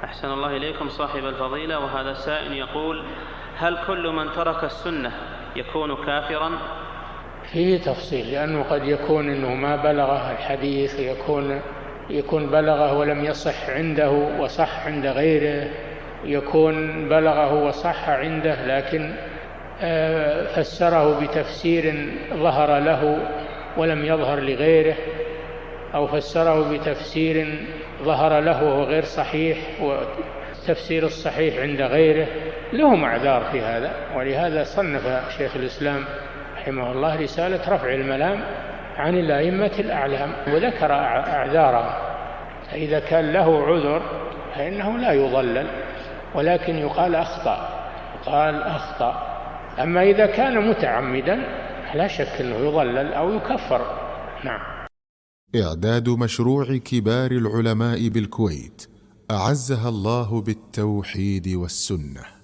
أحسن الله إليكم صاحب الفضيلة، وهذا سائل يقول: هل كل من ترك السنة يكون كافرا؟ فيه تفصيل، لأنه قد يكون أنه ما بلغه الحديث، يكون بلغه ولم يصح عنده وصح عند غيره، يكون بلغه وصح عنده لكن فسره بتفسير ظهر له ولم يظهر لغيره، أو فسره بتفسير ظهر له وهو غير صحيح والتفسير الصحيح عند غيره، لهم أعذار في هذا. ولهذا صنف شيخ الإسلام رحمه الله رسالة رفع الملام عن الأئمة الأعلام وذكر أعذارهم، فإذا كان له عذر فإنه لا يضلل، ولكن يقال أخطأ. أما إذا كان متعمدا لا شك أنه يضلل أو يكفر. نعم. إعداد مشروع كبار العلماء بالكويت أعزها الله بالتوحيد والسنة.